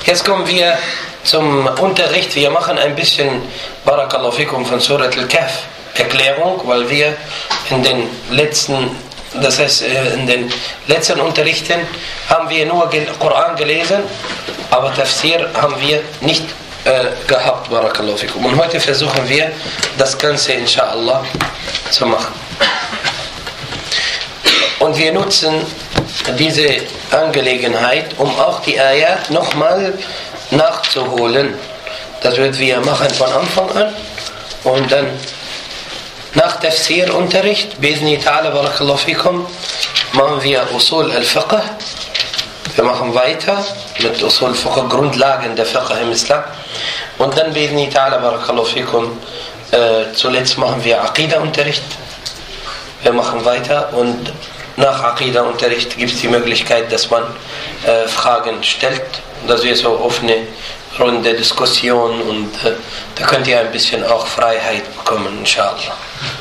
Jetzt kommen wir zum Unterricht. Wir machen ein bisschen Barakallahu fikum von Surat al-Kahf Erklärung, weil wir in den letzten Unterrichten haben wir nur Koran gelesen, aber Tafsir haben wir nicht gehabt, Barakallahu fikum. Und heute versuchen wir das Ganze inshallah zu machen. Und wir nutzen diese Angelegenheit, um auch die Ayat nochmal nachzuholen. Das werden wir machen von Anfang an und dann nach Tafsir-Unterricht, Bi'idhni ta'ala, Barakallahu fikum, machen wir Usul al-Fiqh. Wir machen weiter mit Usul al-Fiqh, Grundlagen der Fiqh im Islam. Und dann Bi'idhni ta'ala, Barakallahu fikum, zuletzt machen wir Aqidah-Unterricht. Wir machen weiter und nach Aqidah-Unterricht gibt es die Möglichkeit, dass man Fragen stellt, dass wir so offene Runde Diskussion und da könnt ihr ein bisschen auch Freiheit bekommen, inshallah.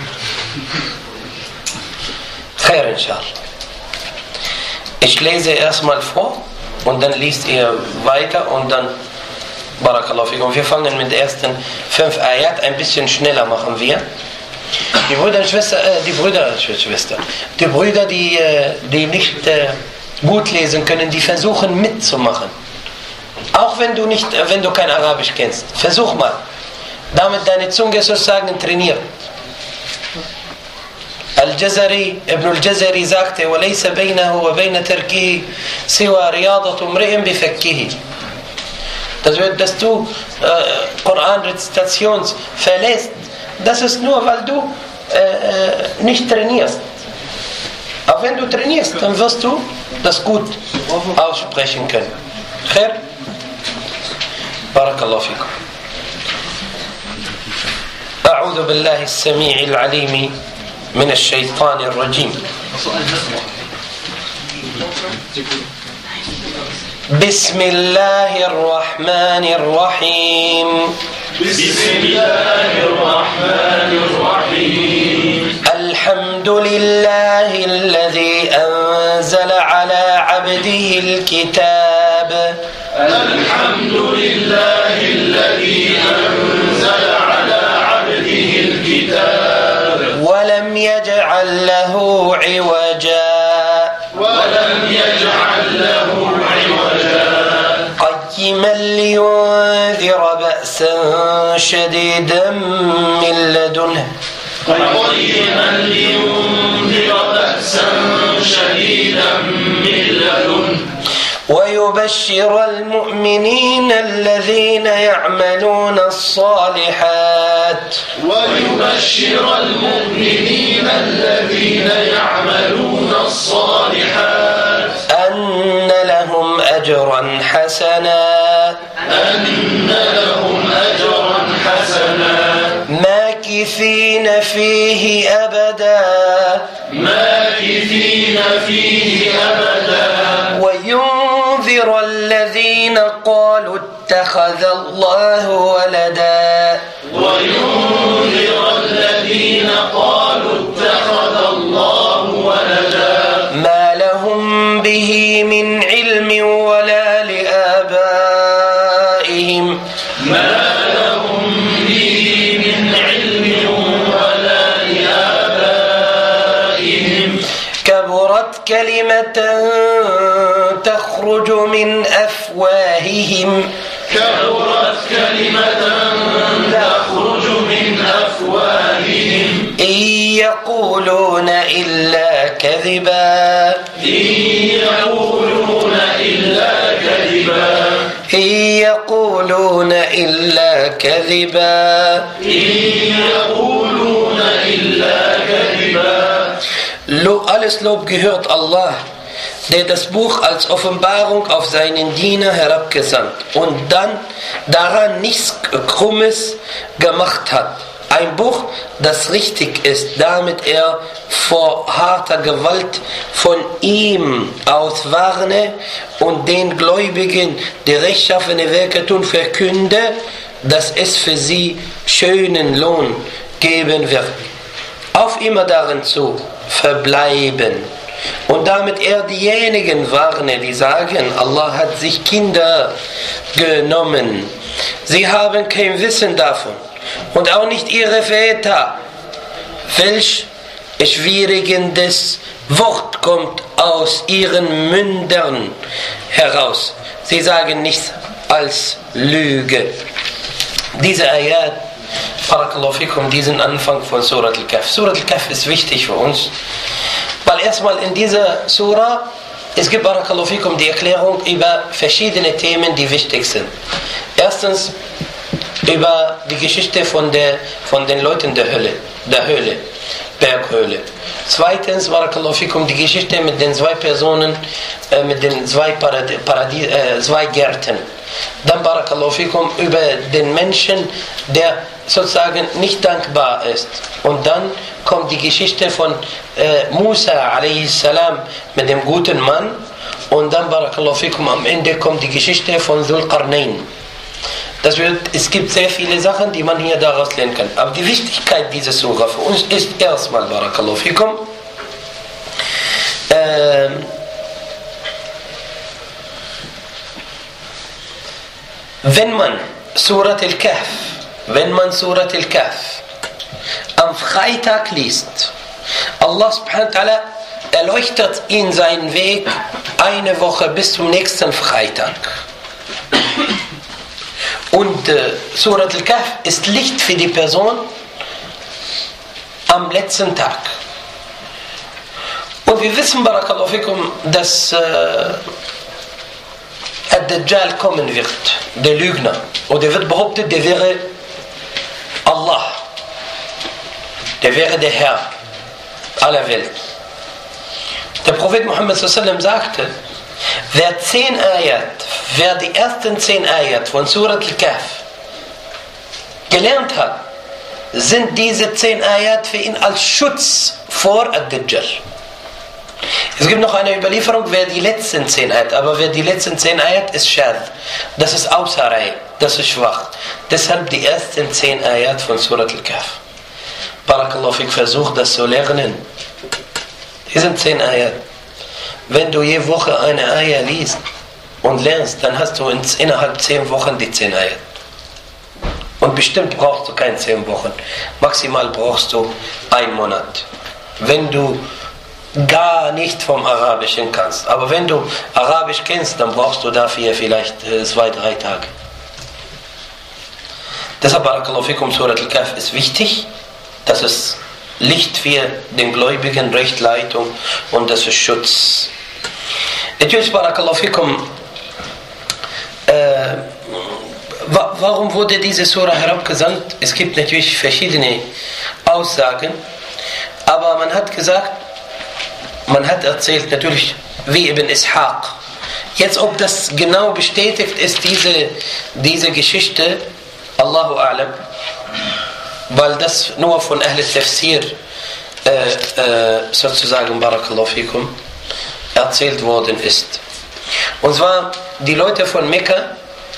Khair, inshallah. Ich lese erstmal vor und dann liest ihr weiter und dann Barakallahu fikum. Wir fangen mit den ersten 5 Ayat, ein bisschen schneller machen wir. Die Brüder, die nicht gut lesen können, die versuchen mitzumachen. Auch wenn du kein Arabisch kennst. Versuch mal. Damit deine Zunge sozusagen trainiert. Ibn al-Jazari sagte, وَلَيْسَ بَيْنَهُ وَبَيْنَ تَرْكِهِ سِوَى رِيَاضَةُ امْرِئٍ بِفَكِّهِ. Das wird, dass du Koran-Rezitation verlässt. Das ist nur, weil du nicht trainierst. Aber wenn du trainierst, dann wirst du das gut aussprechen können. Khair? Barakallahu fikum. أعوذ بالله السميع العليم من الشيطان الرجيم. بسم الله الرحمن الرحيم. بسم الله الرحمن الرحيم. الحمد لله الذي أنزل على عبده الكتاب. الحمد لله الذي أنزل على عبده الكتاب. ولم يجعل له عوجا. ولم يجعل له عوجا. قيما لينذر بأسا شديدا من لدنه. قيما لينذر بأسا شديدا من لدنه. ويبشر المؤمنين الذين يعملون الصالحات. ويبشر المؤمنين الذين يعملون الصالحات أن لهم أجرا حسنا. أن لهم أجرا حسنا. ماكثين فيه أبدا. ماكثين فيه أبدا. وينذر الذين قالوا اتخذ الله ولدا. وينذر الذين قالوا اتخذ الله ولدا. ما لهم به من علم ولا لآبائهم. ما لهم به من علم ولا لآبائهم. كبرت كلمة تخرج من أفواههم. كبرت كلمة تخرج من أفواههم. إن يقولون إلا كذبا. إن يقولون إلا كذبا. إن يقولون إلا كذبا. إن يقولون إلا كذبا. Alles Lob gehört Allah, der das Buch als Offenbarung auf seinen Diener herabgesandt und dann daran nichts Krummes gemacht hat. Ein Buch, das richtig ist, damit er vor harter Gewalt von ihm aus warne und den Gläubigen, die rechtschaffene Werke tun, verkünde, dass es für sie schönen Lohn geben wird. Auf immer darin zu verbleiben. Und damit er diejenigen warne, die sagen, Allah hat sich Kinder genommen. Sie haben kein Wissen davon. Und auch nicht ihre Väter. Welch schwieriges Wort kommt aus ihren Mündern heraus. Sie sagen nichts als Lüge. Diese Ayat, Barakallahu fikum, diesen Anfang von Surat al-Kahf. Surat al-Kahf ist wichtig für uns, weil erstmal in dieser Surah, es gibt, Barakallahu fikum, die Erklärung über verschiedene Themen, die wichtig sind. Erstens über die Geschichte von den Leuten der Hölle, Berghöhle. Zweitens, Barakallahu fikum, die Geschichte mit den zwei Personen, mit den zwei Gärten. Dann, Barakallahu fikum, über den Menschen, der sozusagen nicht dankbar ist. Und dann kommt die Geschichte von Musa a.s. mit dem guten Mann. Und dann, Barakallahu fikum, am Ende kommt die Geschichte von Dhul Qarnayn. Es gibt sehr viele Sachen, die man hier daraus lernen kann. Aber die Wichtigkeit dieser Surah für uns ist erstmal, Barakallahu fikum, wenn man Surat al-Kahf am Freitag liest, Allah subhanahu wa ta'ala erleuchtet ihn seinen Weg eine Woche bis zum nächsten Freitag. Und Surat al-Kahf ist Licht für die Person am letzten Tag. Und wir wissen, Barakallahu fikum, dass Ad-Dajjal kommen wird, der Lügner. Und er wird behauptet, der wäre Allah. Der wäre der Herr aller Welt. Der Prophet Muhammad s.a.w. sagte, wer die ersten 10 Ayat von Surat al-Kahf gelernt hat, sind diese 10 Ayat für ihn als Schutz vor Ad-Dajjal. Es gibt noch eine Überlieferung, wer die letzten 10 Ayat, aber wer die letzten 10 Ayat ist Schad. Das ist außer Reihe, das ist schwach. Deshalb die ersten 10 Ayat von Surat al-Kahf. Barakallahu fik, versuch das zu lernen. Die sind 10 Ayat. Wenn du je Woche eine Ayah liest und lernst, dann hast du innerhalb 10 Wochen die 10 Ayat. Und bestimmt brauchst du keine 10 Wochen. Maximal brauchst du 1 Monat. Wenn du gar nicht vom Arabischen kannst. Aber wenn du Arabisch kennst, dann brauchst du dafür vielleicht 2-3 Tage. Deshalb, Barakallahu fikum, Surat al-Kahf ist wichtig. Das ist Licht für den Gläubigen, Rechtleitung und das ist Schutz. Natürlich, Barakallahu fikum, warum wurde diese Surah herabgesandt? Es gibt natürlich verschiedene Aussagen, aber man hat erzählt, natürlich wie Ibn Ishaq. Jetzt, ob das genau bestätigt ist, diese Geschichte, Allahu A'lam, weil das nur von Ahl al-Tafsir sozusagen, Barakallahu fikum, erzählt worden ist. Und zwar, die Leute von Mekka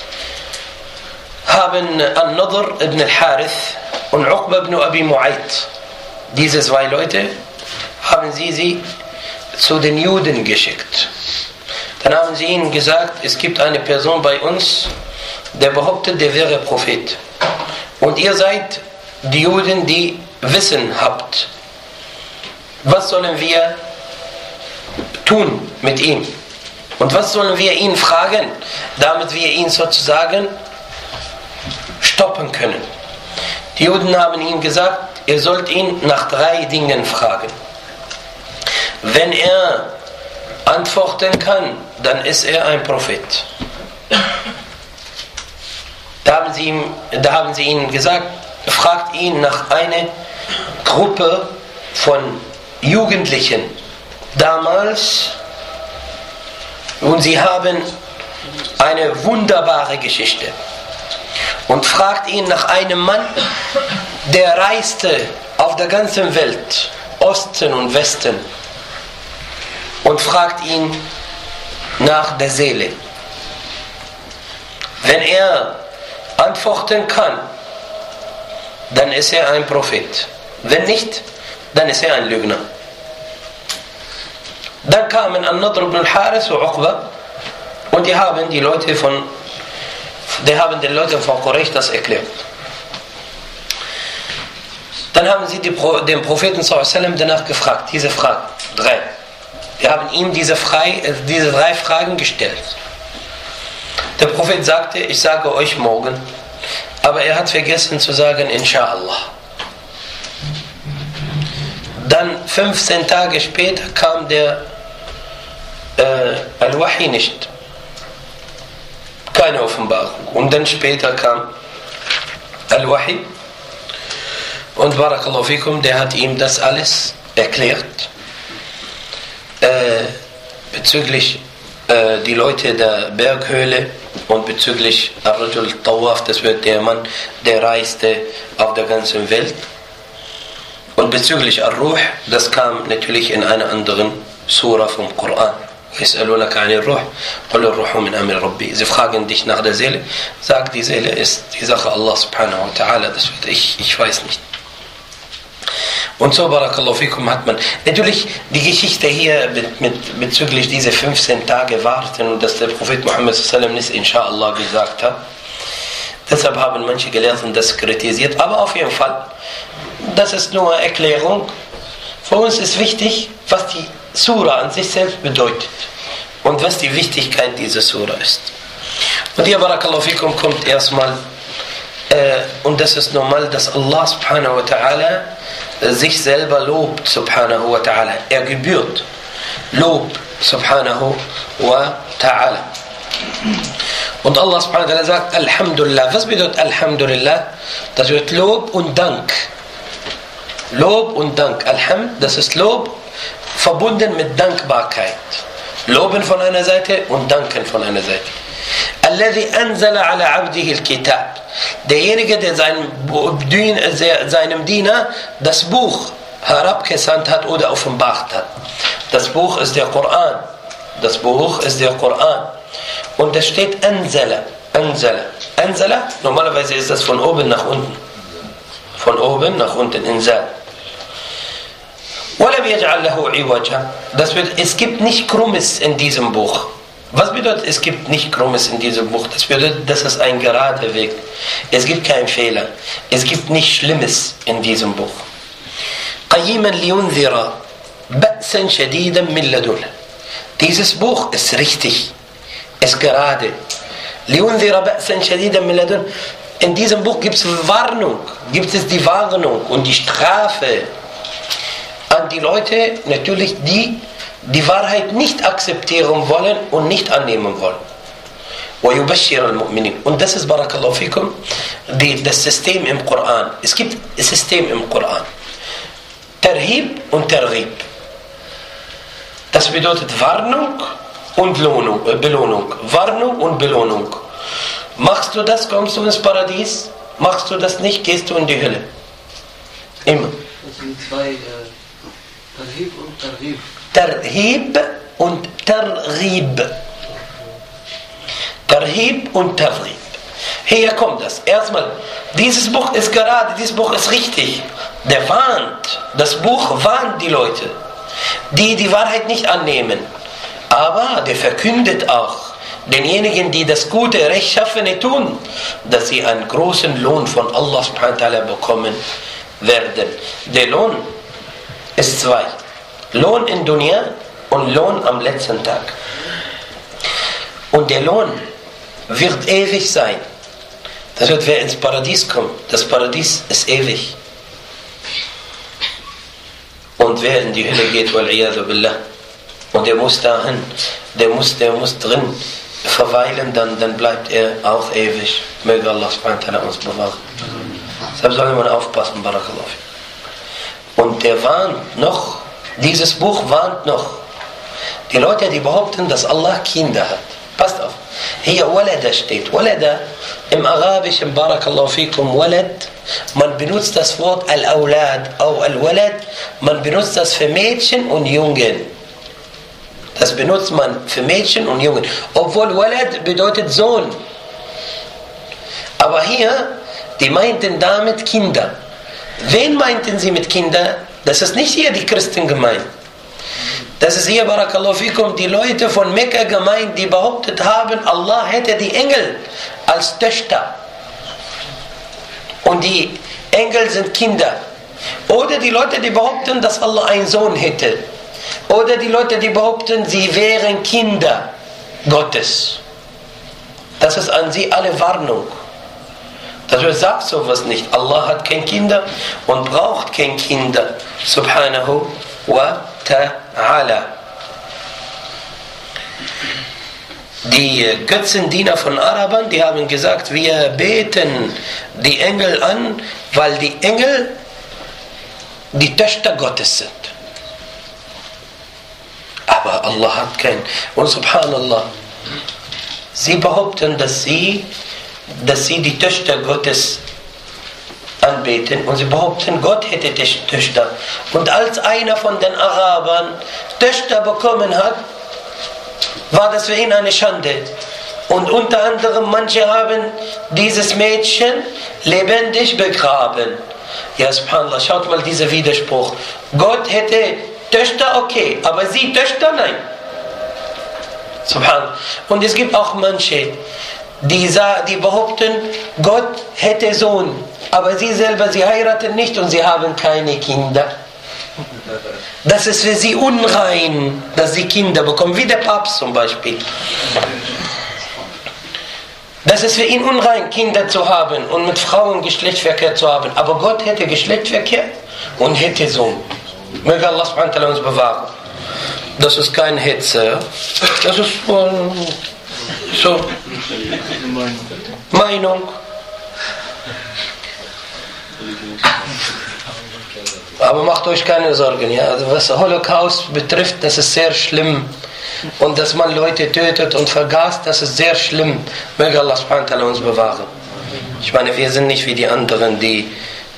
haben An-Nadr ibn al-Harith und Uqba ibn Abi Mu'ayt, diese 2 Leute, haben sie zu den Juden geschickt. Dann haben sie ihnen gesagt, es gibt eine Person bei uns, der behauptet, der wäre Prophet. Und ihr seid die Juden, die Wissen habt. Was sollen wir tun mit ihm? Und was sollen wir ihn fragen, damit wir ihn sozusagen stoppen können? Die Juden haben ihm gesagt, ihr sollt ihn nach 3 Dingen fragen. Wenn er antworten kann, dann ist er ein Prophet. Da haben sie ihnen gesagt, fragt ihn nach einer Gruppe von Jugendlichen damals, und sie haben eine wunderbare Geschichte. Und fragt ihn nach einem Mann, der reiste auf der ganzen Welt, Osten und Westen, und fragt ihn nach der Seele. Wenn er antworten kann, dann ist er ein Prophet. Wenn nicht, dann ist er ein Lügner. Dann kamen An-Nadr ibn al-Harith und Uqba und die haben den Leuten von Quraysh das erklärt. Dann haben sie den Propheten ﷺ danach gefragt, diese Fragen, 3. Die haben ihm diese 3 Fragen gestellt. Der Prophet sagte, ich sage euch morgen, aber er hat vergessen zu sagen, Insha'Allah. Dann 15 Tage später kam der Al-Wahi nicht. Keine Offenbarung. Und dann später kam Al-Wahi. Und Barakallahu fikum, der hat ihm das alles erklärt. Bezüglich die Leute der Berghöhle und bezüglich Ar-Rajul Tawaf, das wird der Mann, der Reichste auf der ganzen Welt. Und bezüglich Ar-Ruh, das kam natürlich in einer anderen Surah vom Koran. يسألونك عن الروح قل الروح من أمر ربي. Sie fragen dich nach der Seele, sag, die Seele ist die Sache Allah subhanahu wa ta'ala, das wird ich weiß nicht. Und so, Barakallahu fikum, hat man natürlich die Geschichte hier bezüglich diese 15 Tage warten und dass der Prophet Muhammad sallallahu alaihi wasallam nicht Insha'Allah gesagt hat. Deshalb haben manche Gelehrten das kritisiert, aber auf jeden Fall, das ist nur eine Erklärung. Für uns ist wichtig, was die Surah an sich selbst bedeutet und was die Wichtigkeit dieser Surah ist. Und hier, Barakallahu fikum, kommt erstmal, und das ist normal, dass Allah subhanahu wa ta'ala sich selber lobt, subhanahu wa ta'ala. Er gebührt Lob, subhanahu wa ta'ala. Und Allah subhanahu wa ta'ala sagt Alhamdulillah. Was bedeutet Alhamdulillah? Das wird Lob und Dank. Lob und Dank. Alhamd, das ist Lob, verbunden mit Dankbarkeit. Loben von einer Seite und Danken von einer Seite. Alladhi anzala ala abdihi al-kitab. Derjenige, der seinem Diener das Buch herabgesandt hat oder offenbart hat. Das Buch ist der Koran. Das Buch ist der Koran. Und da steht Anzala. Anzala. Anzala, normalerweise ist das von oben nach unten. Von oben nach unten, Inzal. وَلَمْ يَجْعَلْ لَهُ عِوَجًا. Das bedeutet, es gibt nicht Krummes in diesem Buch. Was bedeutet, es gibt nicht Krummes in diesem Buch? Das bedeutet, das ist ein gerader Weg. Es gibt keinen Fehler. Es gibt nichts Schlimmes in diesem Buch. قَيِّمًا لِيُنذِرَ بَأْسًا شَدِيدًا مِنْ لَدُنْهُ. Dieses Buch ist richtig. Ist gerade. لِيُنذِرَ بَأْسًا شَدِيدًا مِنْ لَدُنْهُ. In diesem Buch gibt es Warnung. Gibt es die Warnung und die Strafe an die Leute, natürlich die Wahrheit nicht akzeptieren wollen und nicht annehmen wollen. Und das ist, Barakallahu fikum, das System im Koran. Es gibt ein System im Koran. Tarhib und Targhib. Das bedeutet Warnung und Belohnung. Warnung und Belohnung. Machst du das, kommst du ins Paradies. Machst du das nicht, gehst du in die Hölle. Immer. Das sind zwei Tarhib und Targhib. Tarhib und Targhib. Tarhib und Targhib. Hier kommt das. Erstmal, dieses Buch ist gerade, dieses Buch ist richtig. Der warnt, das Buch warnt die Leute, die die Wahrheit nicht annehmen. Aber der verkündet auch denjenigen, die das Gute, Rechtschaffene tun, dass sie einen großen Lohn von Allah subhanahu wa ta'ala bekommen werden. Der Lohn ist 2. Lohn in Dunya und Lohn am letzten Tag. Und der Lohn wird ewig sein. Das wird, wer ins Paradies kommt. Das Paradies ist ewig. Und wer in die Hölle geht, wal-iyadhu billah, und der muss dahin, der muss drin verweilen, dann bleibt er auch ewig. Möge Allah subhanahu wa ta'ala uns bewahren. Deshalb sollen wir aufpassen, Barakallahu. Und der warnt noch, dieses Buch warnt noch die Leute, die behaupten, dass Allah Kinder hat. Passt auf. Hier Walada steht. Walada im Arabischen, Barakallahu fikum, Walad, man benutzt das Wort Al-Awlad, auch Al-Walad, man benutzt das für Mädchen und Jungen. Das benutzt man für Mädchen und Jungen. Obwohl Walad bedeutet Sohn. Aber hier, die meinten damit Kinder. Wen meinten sie mit Kinder? Das ist nicht hier die Christen gemeint. Das ist hier, Barakallahu fikum, die Leute von Mekka gemeint, die behauptet haben, Allah hätte die Engel als Töchter. Und die Engel sind Kinder. Oder die Leute, die behaupten, dass Allah einen Sohn hätte. Oder die Leute, die behaupten, sie wären Kinder Gottes. Das ist an sie alle Warnung. Das sagt sowas nicht. Allah hat kein Kinder und braucht kein Kinder. Subhanahu wa ta'ala. Die Götzendiener von Arabern, die haben gesagt, wir beten die Engel an, weil die Engel die Töchter Gottes sind. Aber Allah hat kein. Und subhanallah, sie behaupten, dass sie die Töchter Gottes anbeten und sie behaupten, Gott hätte Töchter. Und als einer von den Arabern Töchter bekommen hat, war das für ihn eine Schande. Und unter anderem manche haben dieses Mädchen lebendig begraben. Ja, subhanallah, schaut mal dieser Widerspruch. Gott hätte Töchter, okay, aber sie Töchter, nein. Subhanallah. Und es gibt auch manche, die behaupten, Gott hätte Sohn, aber sie selber, sie heiraten nicht und sie haben keine Kinder. Das ist für sie unrein, dass sie Kinder bekommen, wie der Papst zum Beispiel. Das ist für ihn unrein, Kinder zu haben und mit Frauen Geschlechtsverkehr zu haben. Aber Gott hätte Geschlechtsverkehr und hätte Sohn. Möge Allah subhanahu wa ta'ala uns bewahren. Das ist kein Hetze. Das ist so Meinung. Aber macht euch keine Sorgen. Ja? Also was Holocaust betrifft, das ist sehr schlimm. Und dass man Leute tötet und vergast, das ist sehr schlimm. Möge Allah subhanahu wa ta'ala uns bewahren. Ich meine, wir sind nicht wie die anderen, die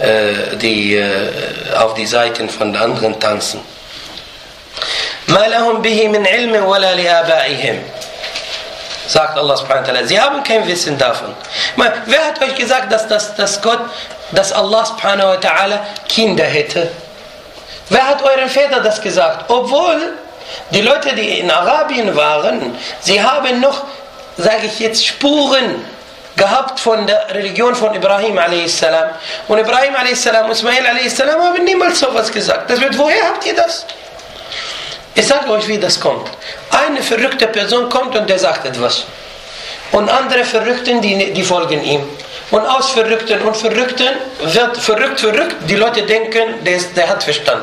auf die Seiten von den anderen tanzen. مَا لَهُمْ بِهِ مِنْ عِلْمٍ وَلَا لِآبَائِهِمْ, sagt Allah subhanahu wa ta'ala. Sie haben kein Wissen davon. Wer hat euch gesagt, dass Allah subhanahu wa ta'ala Kinder hätte? Wer hat euren Väter das gesagt? Obwohl die Leute, die in Arabien waren, sie haben noch, sage ich jetzt, Spuren gehabt von der Religion von Ibrahim a.s. Und Ibrahim a.s. und Ismail a.s. haben niemals sowas gesagt. Woher habt ihr das? Ich sage euch, wie das kommt. Eine verrückte Person kommt und der sagt etwas. Und andere Verrückten, die folgen ihm. Und aus Verrückten und Verrückten wird verrückt. Die Leute denken, der hat Verstand.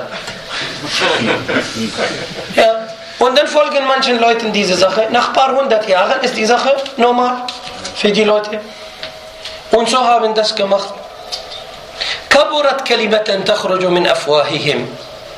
Ja. Und dann folgen manchen Leuten diese Sache. Nach ein paar hundert Jahren ist die Sache normal für die Leute. Und so haben das gemacht. Kaburat kalimatan takhruju min afwahihim.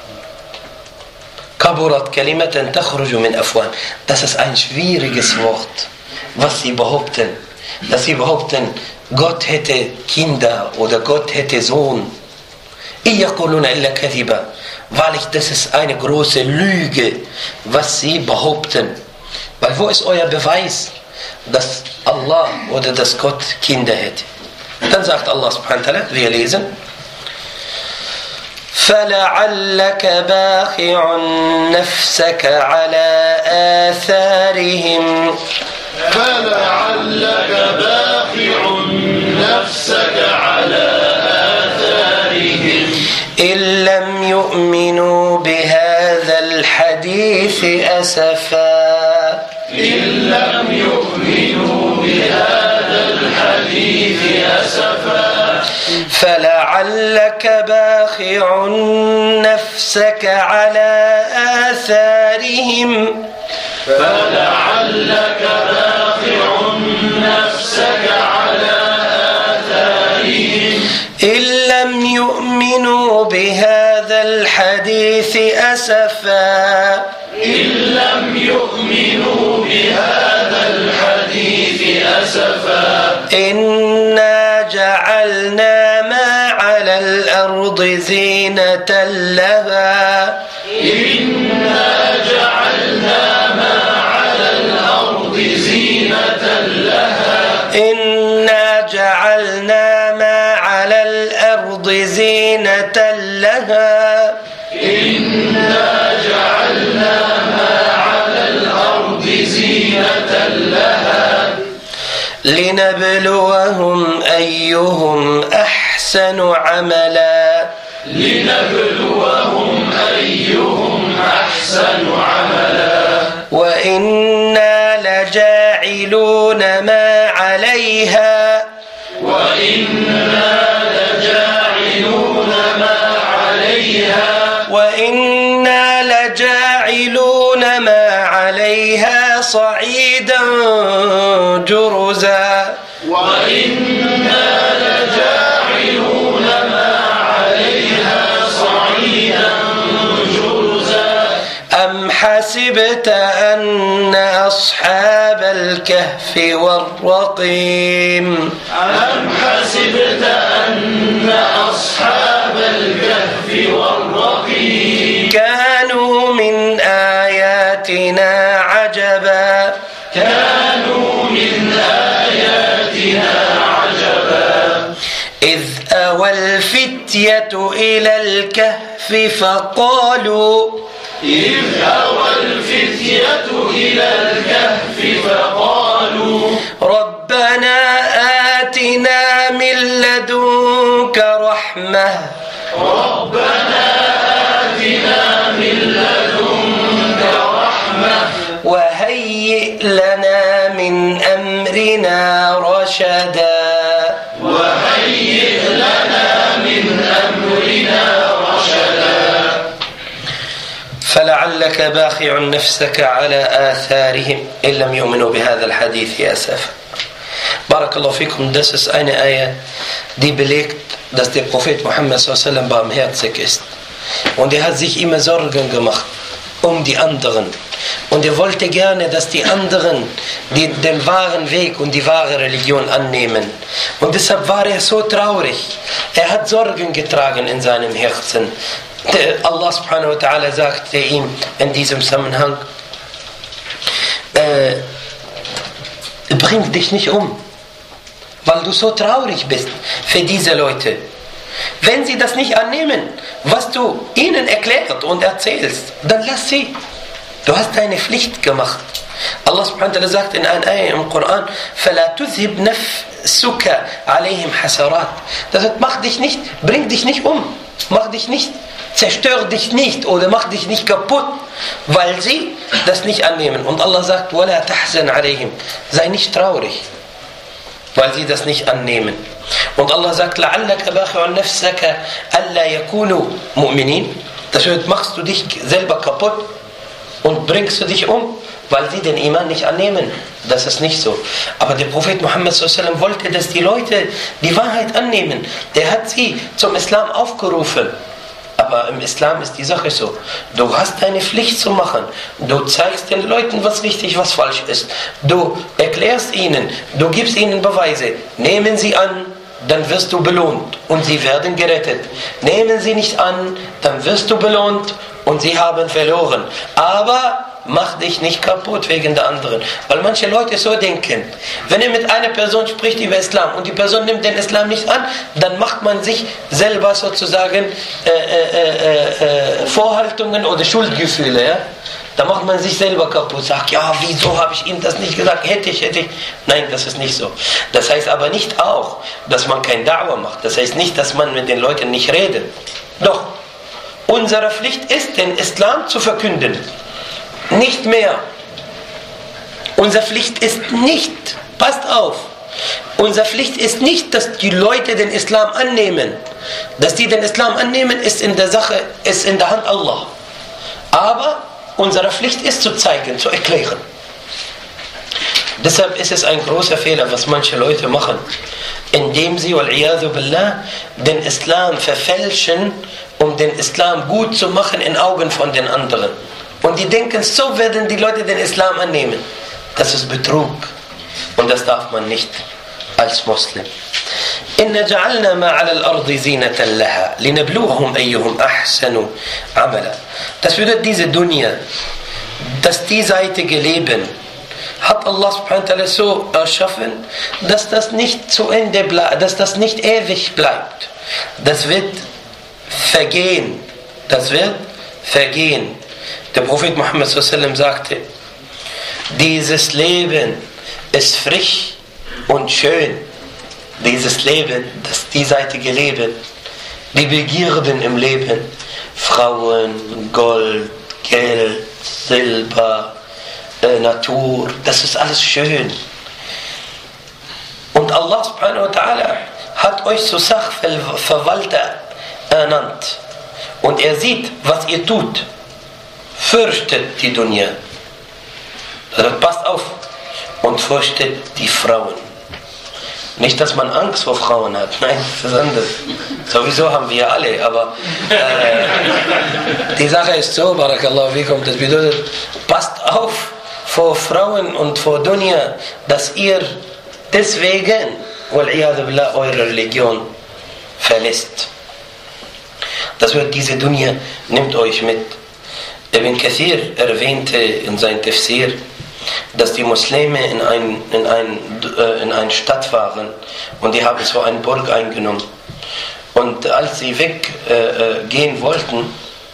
Kaburat kalimatan takhruju min afwahihim. Das ist ein schwieriges Wort, was sie behaupten. Dass sie behaupten, Gott hätte Kinder oder Gott hätte Sohn. Iyaquluna illa kadhiba. Wahrlich, das ist eine große Lüge, was sie behaupten. Weil wo ist euer Beweis, dass Allah oder dass Gott Kinder hätte? Dann sagt Allah subhanahu wa ta'ala, wir lesen: فَلَعَلَّكَ بَاخِعٌ نَفْسَكَ عَلَى آثَارِهِمْ فَلَعَلَّكَ بَاخِعٌ نَفْسَكَ عَلَى آثَارِهِمْ إِن لَّمْ يُؤْمِنُوا بِهَذَا الْحَدِيثِ أَسَفًا. إِن لَّمْ يُؤْمِنُوا بِهَذَا الْحَدِيثِ أَسَفًا. فَلَعَلَّكَ بَاخِعٌ نَفْسَكَ عَلَى آثَارِهِمْ فَلَعَلَّكَ بَاخِعٌ نَفْسَكَ عَلَى آثَارِهِمْ إِن لَّمْ يُؤْمِنُوا بِهَذَا الْحَدِيثِ أَسَفًا. إِن لَّمْ يُؤْمِنُوا بِهَذَا الْحَدِيثِ أَسَفًا. إِنَّا جَعَلْنَا مَا عَلَى الْأَرْضِ زِينَةً لَهَا. إِنَّا جَعَلْنَا مَا عَلَى الْأَرْضِ زِينَةً لَهَا. إِنَّا جَعَلْنَا مَا عَلَى الْأَرْضِ زِينَةً لَهَا. إِنَّا جَعَلْنَا لنبلوهم أيهم أحسن عملا لنبلوهم أيهم أحسن عملا وإنا لجاعلون ما عليها وإنا لجاعلون ما عليها وإنا لجاعلون ما عليها صعيدا جرزا وإنا لجاعلون ما عليها صعيدا جرزا أم حسبت أن أصحاب الكهف والرقيم أم حسبت أن أصحاب الكهف والرقيم كانوا من آياتنا عجبا كانوا من آياتنا عجبا إذ أوى الفتية إلى الكهف فقالوا إذ أوى الفتية إلى الكهف فقالوا ربنا آتنا من لدنك رحمة ربنا آتنا من لدنك رحمة وهيئ لنا من أمرنا رشدا وهيئ لنا من أمرنا رشدا فلعلك باخع نفسك على آثارهم إن لم يؤمنوا بهذا الحديث أسفا. Barakallahu fikum, das ist eine Ayah, die belegt, dass der Prophet Muhammad s.a.w. barmherzig ist. Und er hat sich immer Sorgen gemacht um die anderen. Und er wollte gerne, dass die anderen den wahren Weg und die wahre Religion annehmen. Und deshalb war er so traurig. Er hat Sorgen getragen in seinem Herzen. Allah subhanahu wa ta'ala sagte ihm in diesem Zusammenhang, bring dich nicht um, weil du so traurig bist für diese Leute. Wenn sie das nicht annehmen, was du ihnen erklärt und erzählst, dann lass sie. Du hast deine Pflicht gemacht. Allah subhanahu wa ta'ala sagt in einer Ayah im Koran, فَلَا تُذْهِبْ نَفْسُكَ عَلَيْهِمْ حَسَرَاتٍ. Das heißt, mach dich nicht, bring dich nicht um, mach dich nicht, zerstör dich nicht oder mach dich nicht kaputt, weil sie das nicht annehmen. Und Allah sagt, وَلَا تَحْزَنْ عَلَيْهِمْ. Sei nicht traurig, weil sie das nicht annehmen. Und Allah sagt, لَعَلَّكَ بَاخِعُ نَفْسَكَ أَلَّا يَكُونُوا مُؤْمِنِينَ. Das heißt, machst du dich selber kaputt und bringst du dich um, weil sie den Iman nicht annehmen. Das ist nicht so. Aber der Prophet Muhammad s.a.w. wollte, dass die Leute die Wahrheit annehmen. Der hat sie zum Islam aufgerufen. Aber im Islam ist die Sache so. Du hast deine Pflicht zu machen. Du zeigst den Leuten, was richtig, was falsch ist. Du erklärst ihnen, du gibst ihnen Beweise. Nehmen sie an, dann wirst du belohnt und sie werden gerettet. Nehmen sie nicht an, dann wirst du belohnt und sie haben verloren. Aber mach dich nicht kaputt wegen der anderen. Weil manche Leute so denken, wenn er mit einer Person spricht über Islam und die Person nimmt den Islam nicht an, dann macht man sich selber sozusagen Vorhaltungen oder Schuldgefühle. Ja? Da macht man sich selber kaputt, sagt, ja, wieso habe ich ihm das nicht gesagt, hätte ich. Nein, das ist nicht so. Das heißt aber nicht auch, dass man kein Da'wah macht. Das heißt nicht, dass man mit den Leuten nicht redet. Doch, unsere Pflicht ist, den Islam zu verkünden. Nicht mehr. Unsere Pflicht ist nicht, passt auf, unsere Pflicht ist nicht, dass die Leute den Islam annehmen. Dass die den Islam annehmen, ist in der Sache, ist in der Hand Allah. Aber unsere Pflicht ist zu zeigen, zu erklären. Deshalb ist es ein großer Fehler, was manche Leute machen, indem sie, wal-iyadhu billah, den Islam verfälschen, um den Islam gut zu machen in Augen von den anderen. Und die denken, so werden die Leute den Islam annehmen. Das ist Betrug. Und das darf man nicht als Muslim. إِنَّ جَعَلْنَا مَا عَلَى الْأَرْضِ زِينَةً لَهَا لِنَبْلُوهُمْ أَيُّهُمْ أَحْسَنُ عَمَلًا. Das bedeutet, diese Dunya, das diesseitige Leben, hat Allah subhanahu wa ta'ala so erschaffen, dass das nicht zu Ende bleibt, dass das nicht ewig bleibt. Das wird vergehen. Das wird vergehen. Der Prophet Muhammad s.a.w. sagte, dieses Leben ist frisch und schön, dieses Leben, das diesseitige Leben, die Begierden im Leben, Frauen, Gold, Geld, Silber, Natur, das ist alles schön. Und Allah subhanahu wa ta'ala hat euch zu Sachverwalter ernannt. Und er sieht, was ihr tut. Fürchtet die Dunya. Also passt auf und fürchtet die Frauen. Nicht, dass man Angst vor Frauen hat. Nein, das ist anders. Sowieso haben wir alle, aber die Sache ist so, Barakallahu fikum, das bedeutet, passt auf vor Frauen und vor Dunya, dass ihr deswegen, wal-iyadu billah, eure Religion verlässt. Das wird diese Dunya, nimmt euch mit. Ibn Kathir erwähnte in seinem Tafsir, dass die Muslime in eine Stadt waren und die haben so eine Burg eingenommen. Und als sie weggehen wollten,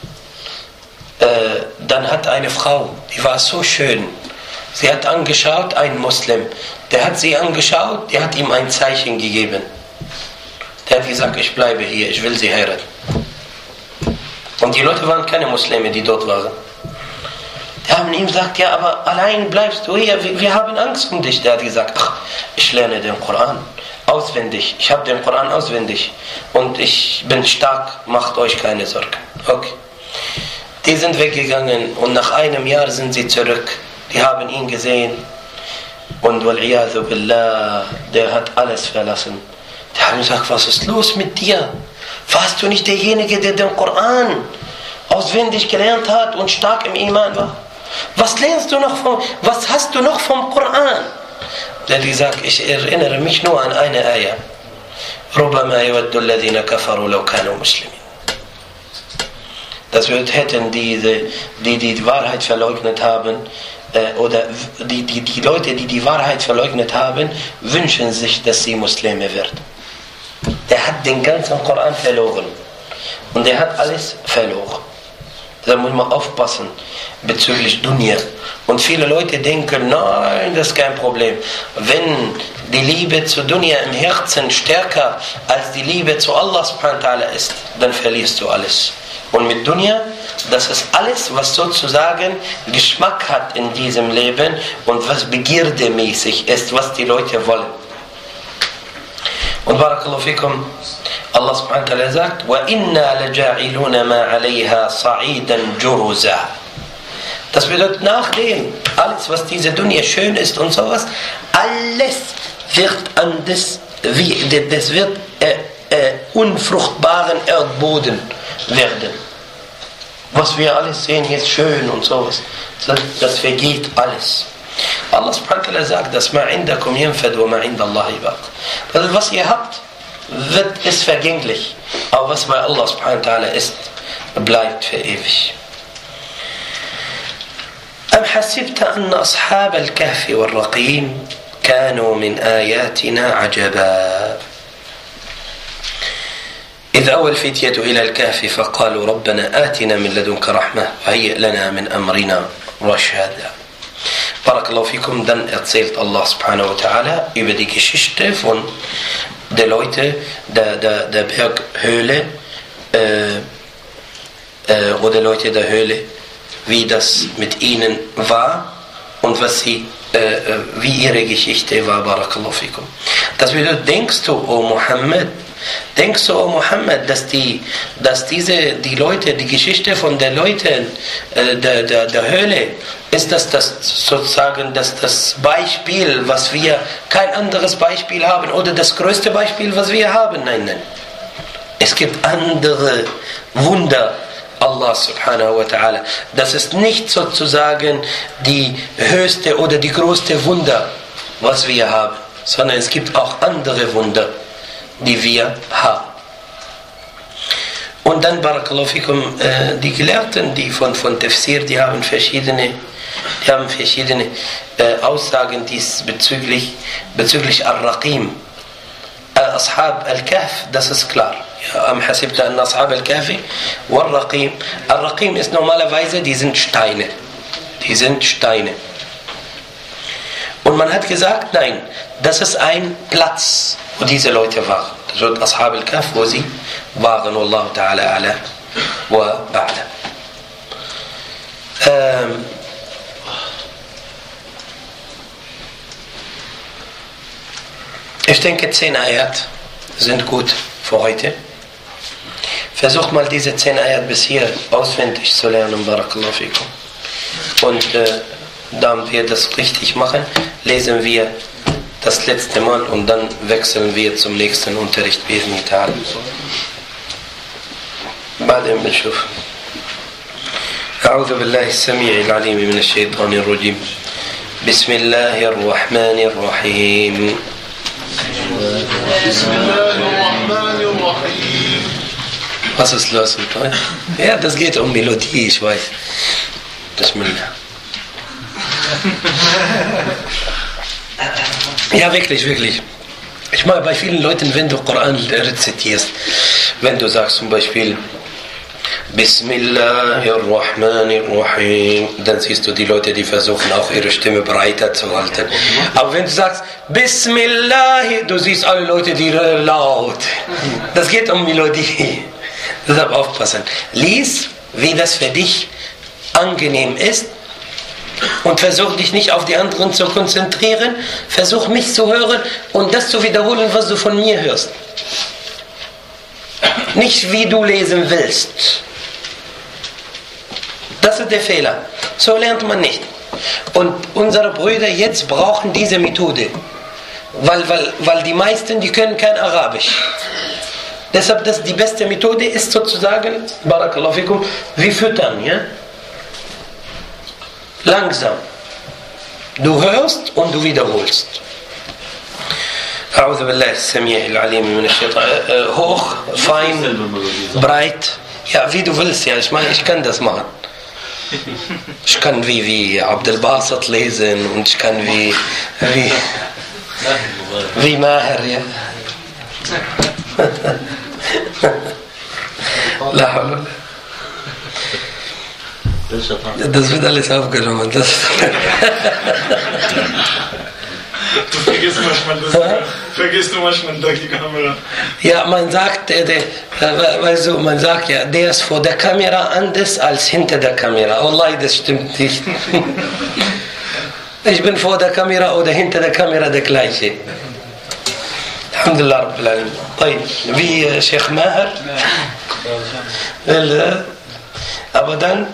dann hat eine Frau, die war so schön, sie hat angeschaut, ein Muslim, der hat sie angeschaut, der hat ihm ein Zeichen gegeben. Der hat gesagt, ich bleibe hier, ich will sie heiraten. Und die Leute waren keine Muslime, die dort waren. Die haben ihm gesagt, ja, aber allein bleibst du hier, wir haben Angst um dich. Der hat gesagt, ach, ich lerne den Koran auswendig, ich habe den Koran auswendig und ich bin stark, macht euch keine Sorgen. Okay. Die sind weggegangen und nach einem Jahr sind sie zurück. Die haben ihn gesehen und wal-iyadu billah, der hat alles verlassen. Die haben gesagt, was ist los mit dir? Warst du nicht derjenige, der den Koran auswendig gelernt hat und stark im Iman war? Was hast du noch vom Koran? Der hat gesagt, ich erinnere mich nur an eine Ayah. رُبَّمَا يَوَدُّ الَّذِينَ كَفَرُوا لَوْ كَانُوا مُسْلِمِينَ. Das hätten die Wahrheit verleugnet haben, oder die Leute, die die Wahrheit verleugnet haben, wünschen sich, dass sie Muslime werden. Der hat den ganzen Koran verloren. Und der hat alles verloren. Da muss man aufpassen bezüglich Dunya. Und viele Leute denken, nein, das ist kein Problem. Wenn die Liebe zu Dunya im Herzen stärker als die Liebe zu Allah subhanahu wa ta'ala ist, dann verlierst du alles. Und mit Dunya, das ist alles, was sozusagen Geschmack hat in diesem Leben und was begierdemäßig ist, was die Leute wollen. Und Barakallahu fikum, Allah subhanahu wa ta'ala sagt, وَإِنَّا لَجَاعِلُونَ مَا عَلَيْهَا صَعِيدًا جُرُزًا. Das bedeutet, nachdem alles, was diese Dunya schön ist und sowas, alles wird das wird unfruchtbaren Erdboden werden. Was wir alles sehen, jetzt schön und sowas, das vergeht alles. Allah subhanahu wa ta'ala sagt, dass ma indakum yanfad wa ma inda Allahi baq. Also was ihr habt, ist vergänglich. Aber was bei Allah subhanahu wa ta'ala ist, bleibt für ewig. أم حسبت أن أصحاب الكهف والرقيم كانوا من آياتنا عجبا إذ أوى الفتية إلى الكهف فقالوا ربنا آتنا من لدنك رحمة وهيئ لنا من أمرنا رشدا. Barakallahu fikum, dann erzählt Allah subhanahu wa ta'ala über die Geschichte von der Leute der Berghöhle oder Leute der Höhle, wie das mit ihnen war und wie ihre Geschichte war. Barakallahu fikum. Das bedeutet, denkst du, O Muhammad, dass die Leute, die Geschichte von den Leuten der Höhle, ist das sozusagen das Beispiel, was wir, kein anderes Beispiel haben, oder das größte Beispiel, was wir haben? Nein. Es gibt andere Wunder Allah subhanahu wa ta'ala. Das ist nicht sozusagen die höchste oder die größte Wunder, was wir haben, sondern es gibt auch andere Wunder, die wir haben. Und dann, Barakallahu fikum, die Gelehrten, die von Tafsir, die haben verschiedene Aussagen bezüglich Al-Raqim. Ashab al-Kahf, das ist klar. Am hasibta an Ashab al-Kahfi wal-Raqim. Al-Raqim ist normalerweise, die sind Steine. Und man hat gesagt, nein, das ist ein Platz, wo diese Leute waren. Das wird Ashab al-Kahf, wo sie waren. Wallahu ta'ala ala wa a'lam. Ich denke, 10 Ayat sind gut für heute. Versucht mal diese 10 Ayat bis hier auswendig zu lernen, Barakallahu fikum. Und damit wir das richtig machen, lesen wir das letzte Mal und dann wechseln wir zum nächsten Unterricht. بعد ما نشوف. أعوذ بالله السميع العليم من الشيطان الرجيم. بسم الله الرحمن الرحيم. بسم الله الرحمن الرحيم. Was ist los mit euch? Ja, das geht um Melodie, ich weiß. Bismillah. Ja, wirklich, wirklich. Ich meine, bei vielen Leuten, wenn du Koran rezitierst, wenn du sagst zum Beispiel Bismillahirrahmanirrahim, dann siehst du die Leute, die versuchen auch ihre Stimme breiter zu halten. Aber wenn du sagst Bismillah, du siehst alle Leute, die laut. Das geht um Melodie. Deshalb aufpassen. Lies, wie das für dich angenehm ist. Und versuch dich nicht auf die anderen zu konzentrieren. Versuch mich zu hören und das zu wiederholen, was du von mir hörst. Nicht wie du lesen willst. Das ist der Fehler. So lernt man nicht. Und unsere Brüder jetzt brauchen diese Methode. Weil die meisten, die können kein Arabisch. Deshalb die beste Methode ist sozusagen, Barakallahu fikum, wie füttern, ja? Langsam. Du hörst und du wiederholst. أعوذ بالله السميع العليم من الشيطان. Hoch, fein, breit. Ja, wie du willst. Ja, ich meine, ich kann das machen. Ich kann wie Abdel Basit lesen und ich kann wie Maher, ja. La hawla. Das wird alles aufgenommen. Du vergisst manchmal die Kamera. Ja, man sagt, man sagt ja, der ist vor der Kamera anders als hinter der Kamera. Wallahi, das stimmt nicht. Ich bin vor der Kamera oder hinter der Kamera der gleiche. Alhamdulillah Rabbil Alamin. Wie Sheikh Maher. Aber dann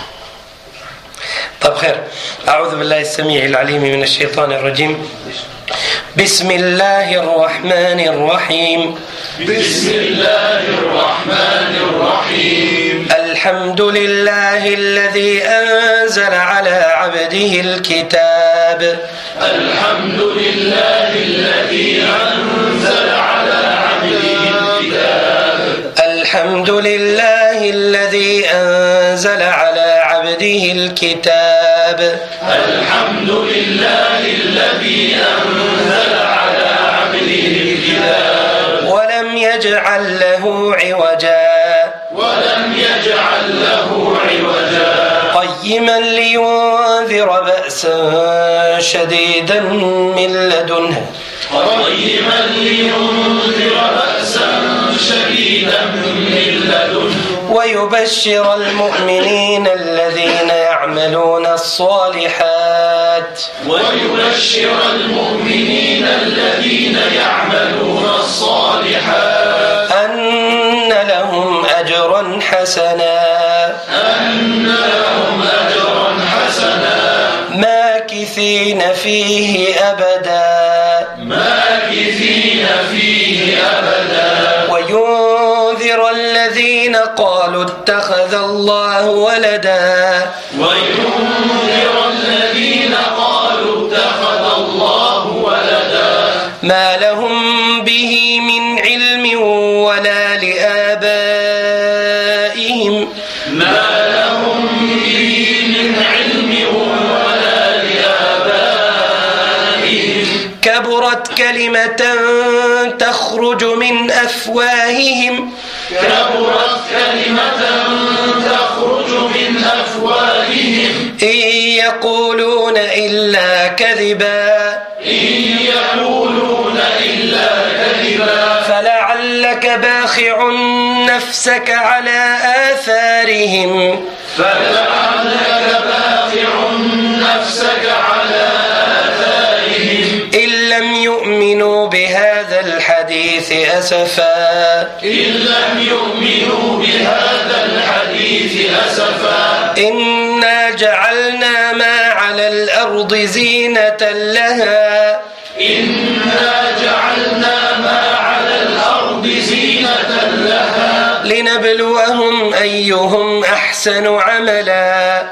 طب خير. أعوذ بالله السميع العليم من الشيطان الرجيم. بسم الله الرحمن الرحيم. بسم الله الرحمن الرحيم. الحمد لله الذي أنزل على عبده الكتاب. الحمد لله الذي أنزل على عبده الكتاب. الحمد لله الذي أنزل على عبده الكتاب. الحمد لله الذي أنزل على عبده الكتاب. ولم يجعل له عوجا. ولم يجعل له عوجا. قيما لينذر بأسا شديدا من لدنه. قيما لينذر بأسا شديدا من لدنه. ويبشر المؤمنين الذين يعملون الصالحات. ويبشر المؤمنين الذين يعملون الصالحات أن لهم أجرا حسنا. أن لهم أجرا حسنا. ماكثين فيه أبدا. ماكثين فيه أبدا. وينذر الذين قالوا اتخذ الله ولدا. وينذر الذين قالوا اتخذ الله ولدا. ما لهم به من علم ولا لآبائهم. ما لهم به من علم ولا لآبائهم. كبرت كلمة تخرج من أفواههم. كبرت كلمة تخرج من أفواههم. إن يقولون إلا كذبا. إن يقولون إلا كذبا فلعلك باخع نفسك على آثارهم إن لم يؤمنوا بهذا الحديث أسفا إنا جعلنا ما على الأرض زينة لها لنبلوهم أيهم أحسن عملا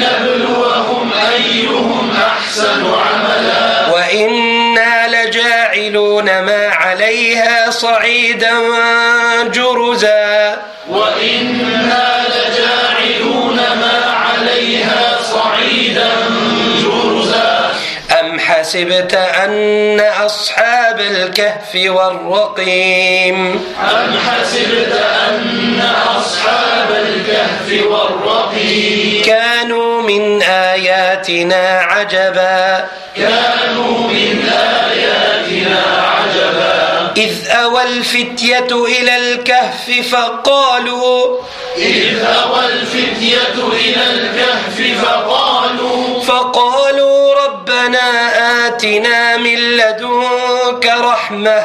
وإنا لجاعلون ما عليها صعيدا جرزا أم حسبت أن أصحاب الكهف والرقيم كانوا من آياتنا عجبا إذ أوى الفتية إلى الكهف فقالوا ربنا آتنا من لدنك رحمة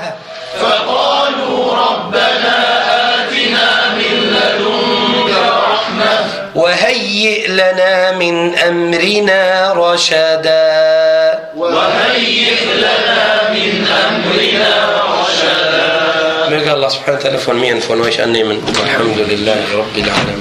وهيئ لنا من أمرنا رشدا Möge Allah subhanahu wa ta'ala von mir und von euch annehmen. Alhamdulillah Rabbil Alamin.